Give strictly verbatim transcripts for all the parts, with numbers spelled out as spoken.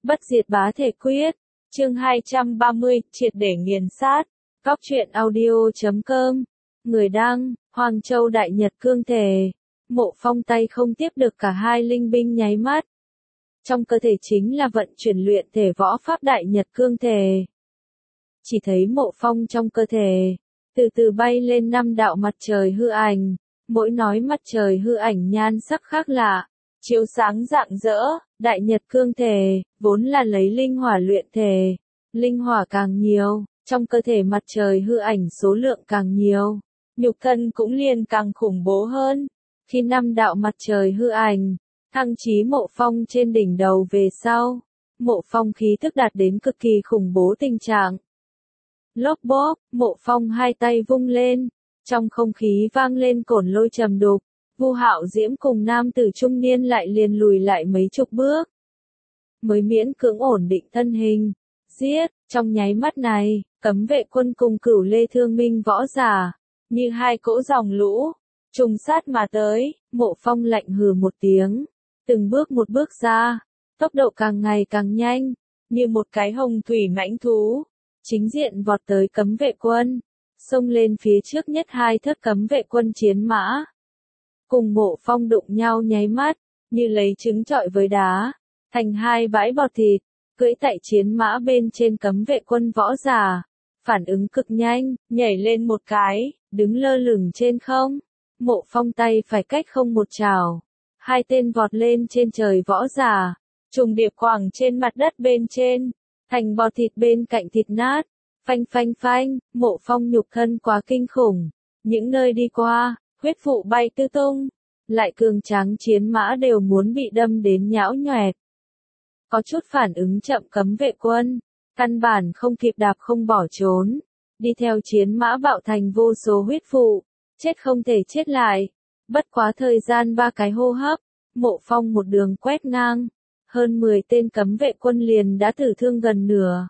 Bất diệt bá thể quyết. Chương hai trăm ba mươi, triệt để nghiền sát. Góc truyện audio chấm com. Người đăng, Hoàng Châu Đại Nhật Cương Thể. Mộ Phong tay không tiếp được cả hai linh binh nháy mắt. Trong cơ thể chính là vận chuyển luyện thể võ pháp Đại Nhật Cương Thể. Chỉ thấy Mộ Phong trong cơ thể, từ từ bay lên năm đạo mặt trời hư ảnh, mỗi nói mặt trời hư ảnh nhan sắc khác lạ, chiếu sáng rạng rỡ. Đại Nhật Cương Thể, vốn là lấy linh hỏa luyện thể, linh hỏa càng nhiều, trong cơ thể mặt trời hư ảnh số lượng càng nhiều, nhục thân cũng liền càng khủng bố hơn. Khi năm đạo mặt trời hư ảnh, thăng chí Mộ Phong trên đỉnh đầu về sau, Mộ Phong khí thức đạt đến cực kỳ khủng bố tình trạng. Lốp bốp, Mộ Phong hai tay vung lên, trong không khí vang lên cổn lôi trầm đục. Vu Hạo Diễm cùng nam tử trung niên lại liền lùi lại mấy chục bước, mới miễn cưỡng ổn định thân hình. Giết, trong nháy mắt này, cấm vệ quân cùng Cửu Lê Thương Minh võ giả, như hai cỗ dòng lũ, trùng sát mà tới. Mộ Phong lạnh hừ một tiếng, từng bước một bước ra, tốc độ càng ngày càng nhanh, như một cái hồng thủy mãnh thú, chính diện vọt tới cấm vệ quân, xông lên phía trước nhất hai thất cấm vệ quân chiến mã. Cùng Mộ Phong đụng nhau nháy mắt, như lấy trứng trọi với đá, thành hai bãi bọt thịt, cưỡi tại chiến mã bên trên cấm vệ quân võ giả, phản ứng cực nhanh, nhảy lên một cái, đứng lơ lửng trên không. Mộ Phong tay phải cách không một chảo, hai tên vọt lên trên trời võ giả, trùng điệp quẳng trên mặt đất bên trên, thành bọt thịt bên cạnh thịt nát, phanh phanh phanh. Mộ Phong nhục thân quá kinh khủng, những nơi đi qua, huyết vụ bay tứ tung, lại cường tráng chiến mã đều muốn bị đâm đến nhão nhoẹt. Có chút phản ứng chậm cấm vệ quân, căn bản không kịp đạp không bỏ trốn, đi theo chiến mã bạo thành vô số huyết vụ, chết không thể chết lại. Bất quá thời gian ba cái hô hấp, Mộ Phong một đường quét ngang, hơn mười tên cấm vệ quân liền đã tử thương gần nửa.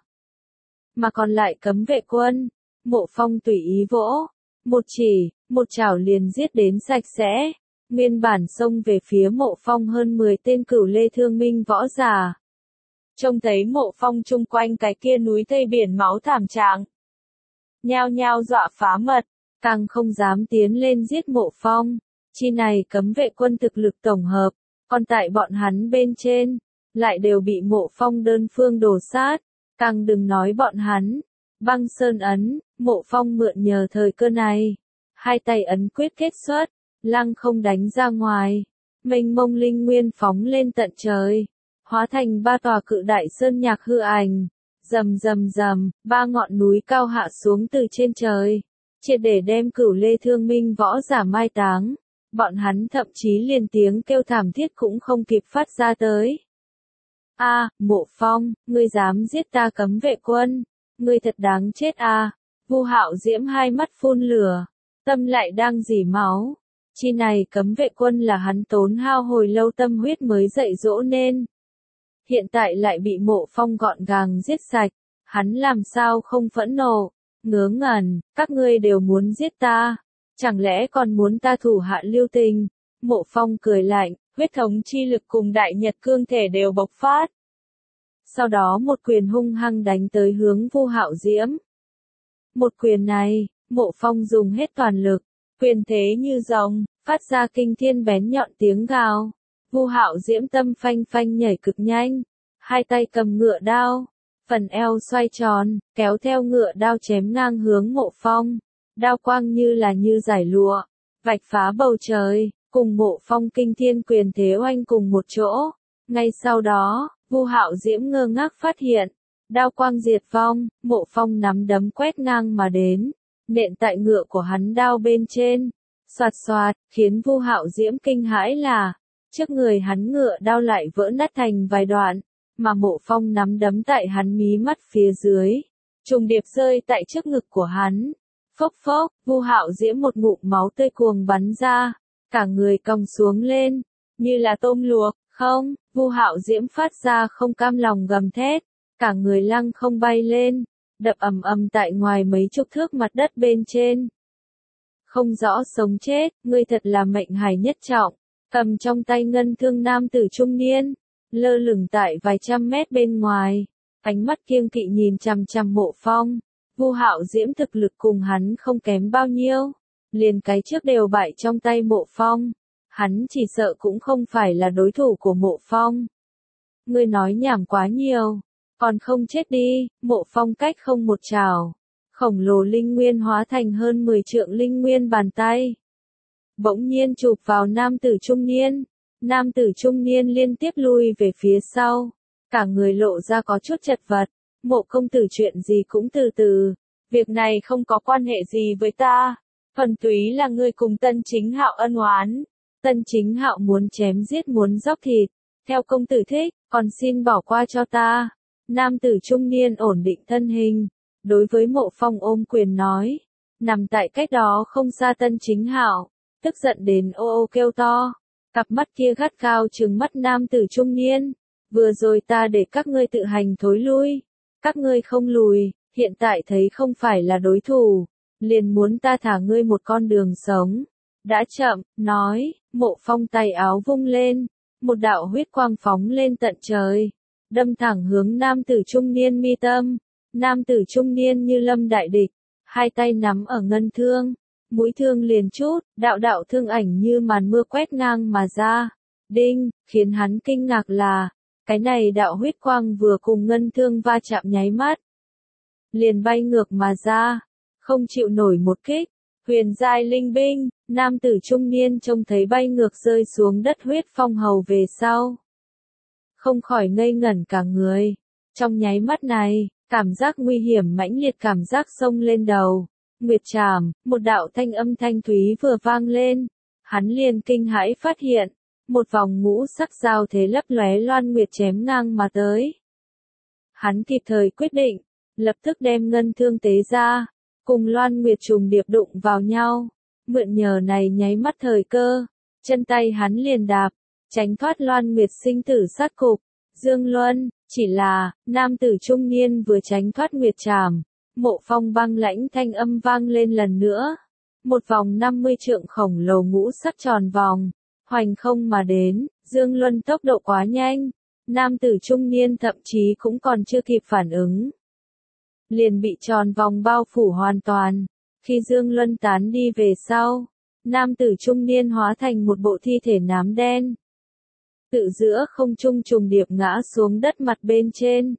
Mà còn lại cấm vệ quân, Mộ Phong tùy ý vỗ, một chỉ, một chảo liền giết đến sạch sẽ. Nguyên bản xông về phía Mộ Phong hơn mười tên Cửu Lê Thương Minh võ giả, trông thấy Mộ Phong chung quanh cái kia núi thây biển máu thảm trạng, nhao nhao dọa phá mật, càng không dám tiến lên giết Mộ Phong. Chi này cấm vệ quân thực lực tổng hợp, còn tại bọn hắn bên trên, lại đều bị Mộ Phong đơn phương đổ sát, càng đừng nói bọn hắn. Băng Sơn ấn, Mộ Phong mượn nhờ thời cơ này, hai tay ấn quyết kết xuất, lăng không đánh ra ngoài, mênh mông linh nguyên phóng lên tận trời, hóa thành ba tòa cự đại sơn nhạc hư ảnh, rầm rầm rầm, ba ngọn núi cao hạ xuống từ trên trời, triệt để đem Cửu Lê Thương Minh võ giả mai táng. Bọn hắn thậm chí liền tiếng kêu thảm thiết cũng không kịp phát ra tới. A, à, Mộ Phong, ngươi dám giết ta cấm vệ quân, ngươi thật đáng chết a. À. Vu Hạo Diễm hai mắt phun lửa, tâm lại đang rỉ máu. Chi này cấm vệ quân là hắn tốn hao hồi lâu tâm huyết mới dạy dỗ nên, hiện tại lại bị Mộ Phong gọn gàng giết sạch, hắn làm sao không phẫn nộ, ngớ ngẩn. Các ngươi đều muốn giết ta, chẳng lẽ còn muốn ta thủ hạ lưu tình? Mộ Phong cười lạnh, huyết thống chi lực cùng Đại Nhật Cương Thể đều bộc phát. Sau đó một quyền hung hăng đánh tới hướng Vu Hạo Diễm. Một quyền này, Mộ Phong dùng hết toàn lực, quyền thế như rồng, phát ra kinh thiên bén nhọn tiếng gào. Vu Hạo Diễm tâm phanh phanh nhảy cực nhanh, hai tay cầm ngựa đao, phần eo xoay tròn, kéo theo ngựa đao chém ngang hướng Mộ Phong. Đao quang như là như giải lụa, vạch phá bầu trời, cùng Mộ Phong kinh thiên quyền thế oanh cùng một chỗ. Ngay sau đó, Vu Hạo Diễm ngơ ngác phát hiện, đao quang diệt vong, Mộ Phong nắm đấm quét ngang mà đến, nện tại ngựa của hắn đao bên trên, xoạt xoạt, khiến Vu Hạo Diễm kinh hãi là, trước người hắn ngựa đao lại vỡ nát thành vài đoạn, mà Mộ Phong nắm đấm tại hắn mí mắt phía dưới, trùng điệp rơi tại trước ngực của hắn. Phốc phốc, Vu Hạo Diễm một ngụm máu tươi cuồng bắn ra, cả người cong xuống lên, như là tôm luộc. Không, Vu Hạo Diễm phát ra không cam lòng gầm thét, cả người lăng không bay lên, đập ầm ầm tại ngoài mấy chục thước mặt đất bên trên. Không rõ sống chết, ngươi thật là mệnh hài nhất trọng. Cầm trong tay ngân thương nam tử trung niên, lơ lửng tại vài trăm mét bên ngoài, ánh mắt kiêng kỵ nhìn chằm chằm Mộ Phong. Vu Hạo Diễm thực lực cùng hắn không kém bao nhiêu, liền cái trước đều bại trong tay Mộ Phong, hắn chỉ sợ cũng không phải là đối thủ của Mộ Phong. Ngươi nói nhảm quá nhiều, còn không chết đi. Mộ Phong cách không một trảo, khổng lồ linh nguyên hóa thành hơn mười trượng linh nguyên bàn tay. Bỗng nhiên chụp vào nam tử trung niên, nam tử trung niên liên tiếp lui về phía sau, cả người lộ ra có chút chật vật. Mộ công tử chuyện gì cũng từ từ, việc này không có quan hệ gì với ta, thuần túy là ngươi cùng Tân Chính Hạo ân oán. Tân Chính Hạo muốn chém giết muốn dóc thịt, theo công tử thích, còn xin bỏ qua cho ta. Nam tử trung niên ổn định thân hình, đối với Mộ Phong ôm quyền nói, nằm tại cách đó không xa Tân Chính Hạo, tức giận đến ô ô kêu to, cặp mắt kia gắt gao trừng mắt nam tử trung niên, vừa rồi ta để các ngươi tự hành thối lui, các ngươi không lùi, hiện tại thấy không phải là đối thủ, liền muốn ta thả ngươi một con đường sống. Đã chậm, nói, Mộ Phong tay áo vung lên, một đạo huyết quang phóng lên tận trời, đâm thẳng hướng nam tử trung niên mi tâm. Nam tử trung niên như lâm đại địch, hai tay nắm ở ngân thương, mũi thương liền chút, đạo đạo thương ảnh như màn mưa quét ngang mà ra. Đinh, khiến hắn kinh ngạc là, cái này đạo huyết quang vừa cùng ngân thương va chạm nháy mắt, liền bay ngược mà ra, không chịu nổi một kích. Huyền giai linh binh, nam tử trung niên trông thấy bay ngược rơi xuống đất huyết phong hầu về sau, không khỏi ngây ngẩn cả người. Trong nháy mắt này, cảm giác nguy hiểm mãnh liệt cảm giác xông lên đầu. Nguyệt trảm, một đạo thanh âm thanh thúy vừa vang lên, hắn liền kinh hãi phát hiện, một vòng ngũ sắc giao thế lấp lóe loan nguyệt chém ngang mà tới. Hắn kịp thời quyết định, lập tức đem ngân thương tế ra, cùng loan nguyệt trùng điệp đụng vào nhau, mượn nhờ này nháy mắt thời cơ, chân tay hắn liền đạp, tránh thoát loan nguyệt sinh tử sát cục. Dương Luân, chỉ là, nam tử trung niên vừa tránh thoát nguyệt trảm, Mộ Phong băng lãnh thanh âm vang lên lần nữa. Một vòng năm mươi trượng khổng lồ ngũ sắc tròn vòng, hoành không mà đến. Dương Luân tốc độ quá nhanh, nam tử trung niên thậm chí cũng còn chưa kịp phản ứng, liền bị tròn vòng bao phủ hoàn toàn. Khi Dương Luân tán đi về sau, nam tử trung niên hóa thành một bộ thi thể nám đen, tự giữa không trung trùng điệp ngã xuống đất mặt bên trên.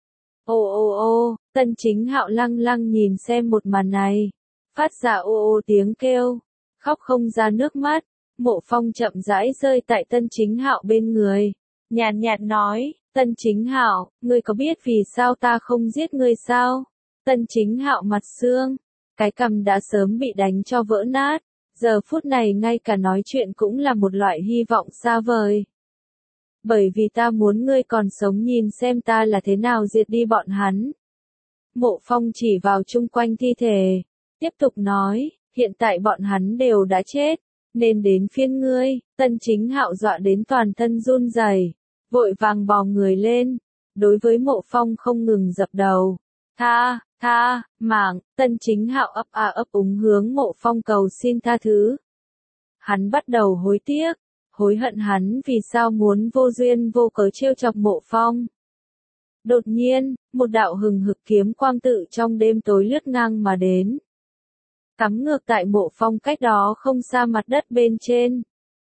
Ô ô ô, Tân Chính Hạo lăng lăng nhìn xem một màn này, phát ra ô ô tiếng kêu, khóc không ra nước mắt. Mộ Phong chậm rãi rơi tại Tân Chính Hạo bên người, nhàn nhạt nói, Tân Chính Hạo, ngươi có biết vì sao ta không giết ngươi sao? Tân Chính Hạo mặt xương, cái cằm đã sớm bị đánh cho vỡ nát, giờ phút này ngay cả nói chuyện cũng là một loại hy vọng xa vời. Bởi vì ta muốn ngươi còn sống nhìn xem ta là thế nào diệt đi bọn hắn. Mộ Phong chỉ vào chung quanh thi thể, tiếp tục nói, hiện tại bọn hắn đều đã chết, nên đến phiên ngươi. Tân Chính Hạo dọa đến toàn thân run rẩy, vội vàng bò người lên, đối với Mộ Phong không ngừng dập đầu. Tha, tha, mạng. Tân Chính Hạo ấp a ấp úng hướng Mộ Phong cầu xin tha thứ. Hắn bắt đầu hối tiếc, hối hận hắn vì sao muốn vô duyên vô cớ trêu chọc Mộ Phong. Đột nhiên, một đạo hừng hực kiếm quang tự trong đêm tối lướt ngang mà đến, cắm ngược tại Mộ Phong cách đó không xa mặt đất bên trên.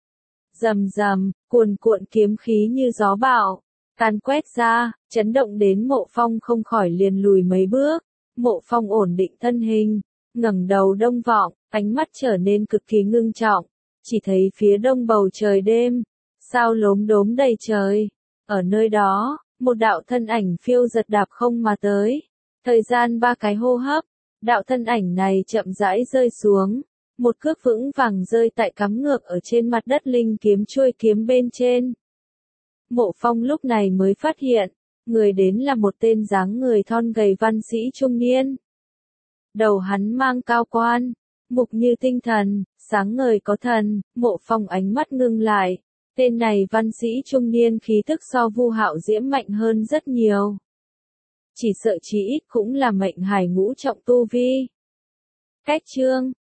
Rầm rầm, cuồn cuộn kiếm khí như gió bão, càn quét ra, chấn động đến Mộ Phong không khỏi liền lùi mấy bước. Mộ Phong ổn định thân hình, ngẩng đầu đông vọng, ánh mắt trở nên cực kỳ ngưng trọng, chỉ thấy phía đông bầu trời đêm, sao lốm đốm đầy trời. Ở nơi đó, một đạo thân ảnh phiêu giật đạp không mà tới. Thời gian ba cái hô hấp, đạo thân ảnh này chậm rãi rơi xuống, một cước vững vàng rơi tại cắm ngược ở trên mặt đất linh kiếm chuôi kiếm bên trên. Mộ Phong lúc này mới phát hiện, người đến là một tên dáng người thon gầy văn sĩ trung niên. Đầu hắn mang cao quan, mục như tinh thần, sáng ngời có thần. Mộ Phong ánh mắt ngưng lại, tên này văn sĩ trung niên khí tức so Vu Hạo Diễm mạnh hơn rất nhiều. Chỉ sợ chí ít cũng là mệnh hải ngũ trọng tu vi. Cách chương